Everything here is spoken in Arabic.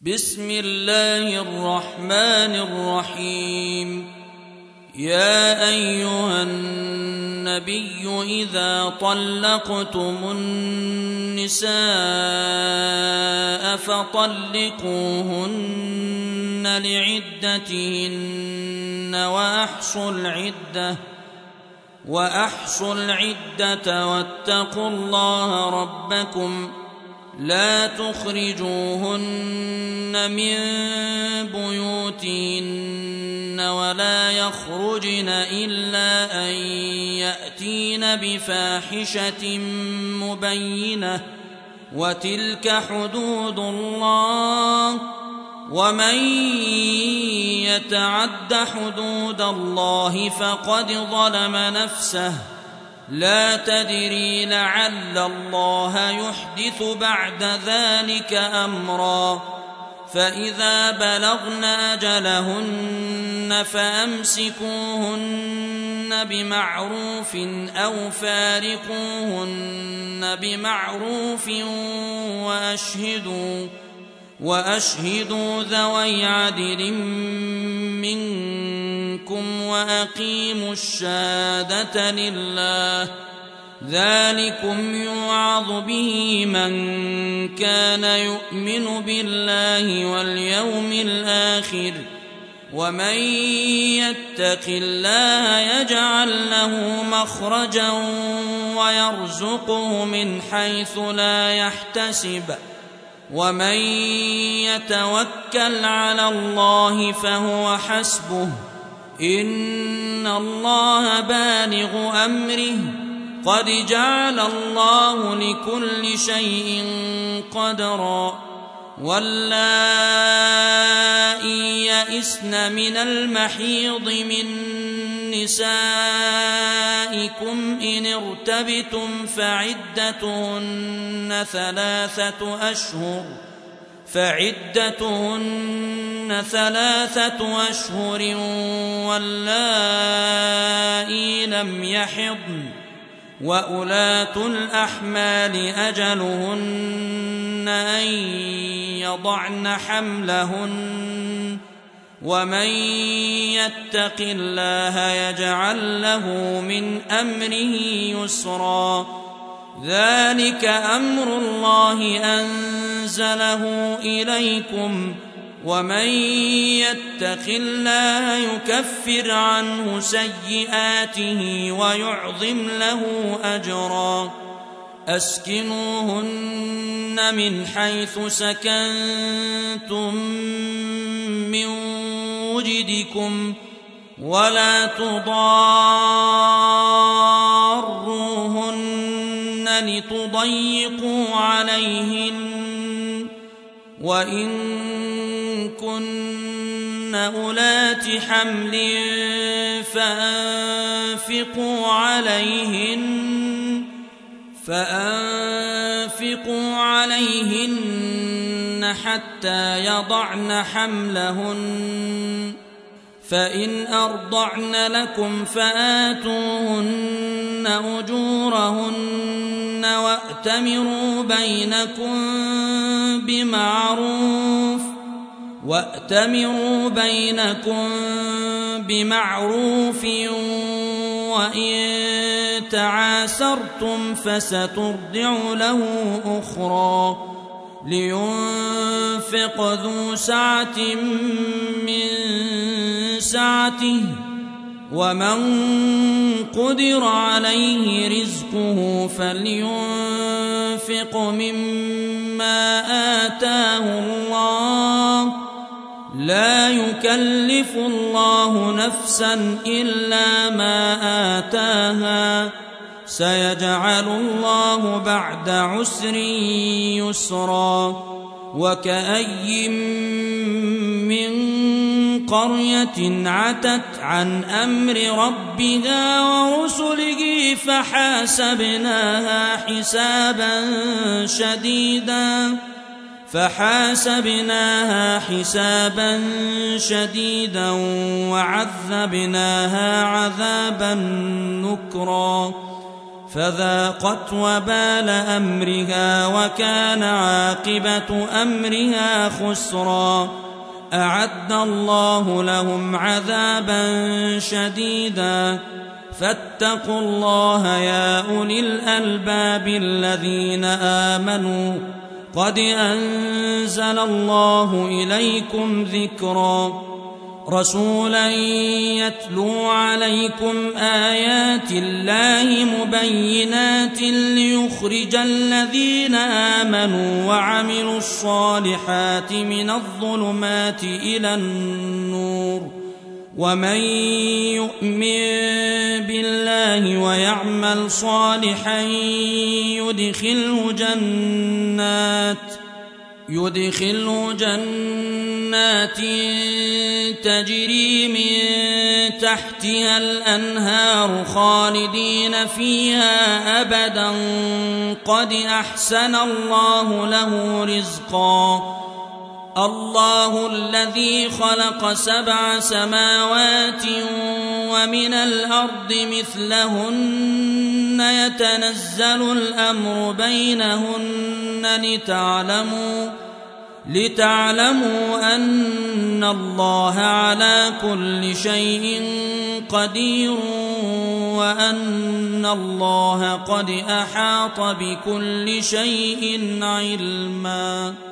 بسم الله الرحمن الرحيم. يا أيها النبي إذا طلقتم النساء فطلقوهن لعدتهن وأحصوا العدة واتقوا الله ربكم لا تخرجوهن من بيوتهن ولا يخرجن إلا أن يأتين بفاحشة مبينة وتلك حدود الله ومن يتعد حدود الله فقد ظلم نفسه لا تدري لعل الله يحدث بعد ذلك أمرا. فإذا بلغن أجلهن فأمسكوهن بمعروف أو فارقوهن بمعروف وأشهدوا ذوي عدل منكم وأقيموا الشهادة لله ذلكم يوعظ به من كان يؤمن بالله واليوم الآخر ومن يتق الله يجعل له مخرجا ويرزقه من حيث لا يحتسب ومن يتوكل على الله فهو حسبه إن الله بالغ أمره قد جعل الله لكل شيء قدرا. واللائي يئسن من المحيض من نسائكم إن ارتبتم فعدتهن ثلاثة أشهر واللائي لم يحضن وأولاة الأحمال أجلهن أن يضعن حملهن ومن يتق الله يجعل له من أمره يسرا. ذلك أمر الله أنزله إليكم ومن يتق الله يكفر عنه سيئاته ويعظم له أجرا. أسكنوهن من حيث سكنتم من وجدكم ولا تضاروهن لتضيقوا عليهن وإن كن أولات حمل فأنفقوا عليهن حتى يضعن حملهن فإن أرضعن لكم فآتوهن أجورهن وأتمروا بينكم بمعروف وإن تعاسرتم فسترضع له أخرى لينفق ذو سعة من سعته ومن قدر عليه رزقه فلينفق مما آتاه الله لا يكلف الله نفسا إلا ما آتاها سيجعل الله بعد عسر يسرا. وكأي من قرية عتت عن أمر ربها ورسله فحاسبناها حسابا شديدا وعذبناها عذابا نكرا فذاقت وبال أمرها وكان عاقبة أمرها خسرا. أعد الله لهم عذابا شديدا فاتقوا الله يا أولي الألباب الذين آمنوا قد أنزل الله إليكم ذكرا رسولا يتلو عليكم آيات الله مبينات ليخرج الذين آمنوا وعملوا الصالحات من الظلمات إلى النور ومن يؤمن بالله ويعمل صالحا يدخله جنات تجري من تحتها الأنهار خالدين فيها أبدا قد أحسن الله له رزقا. الله الذي خلق 7 سماوات ومن الأرض مثلهن يتنزل الأمر بينهن لتعلموا أن الله على كل شيء قدير وأن الله قد أحاط بكل شيء علما.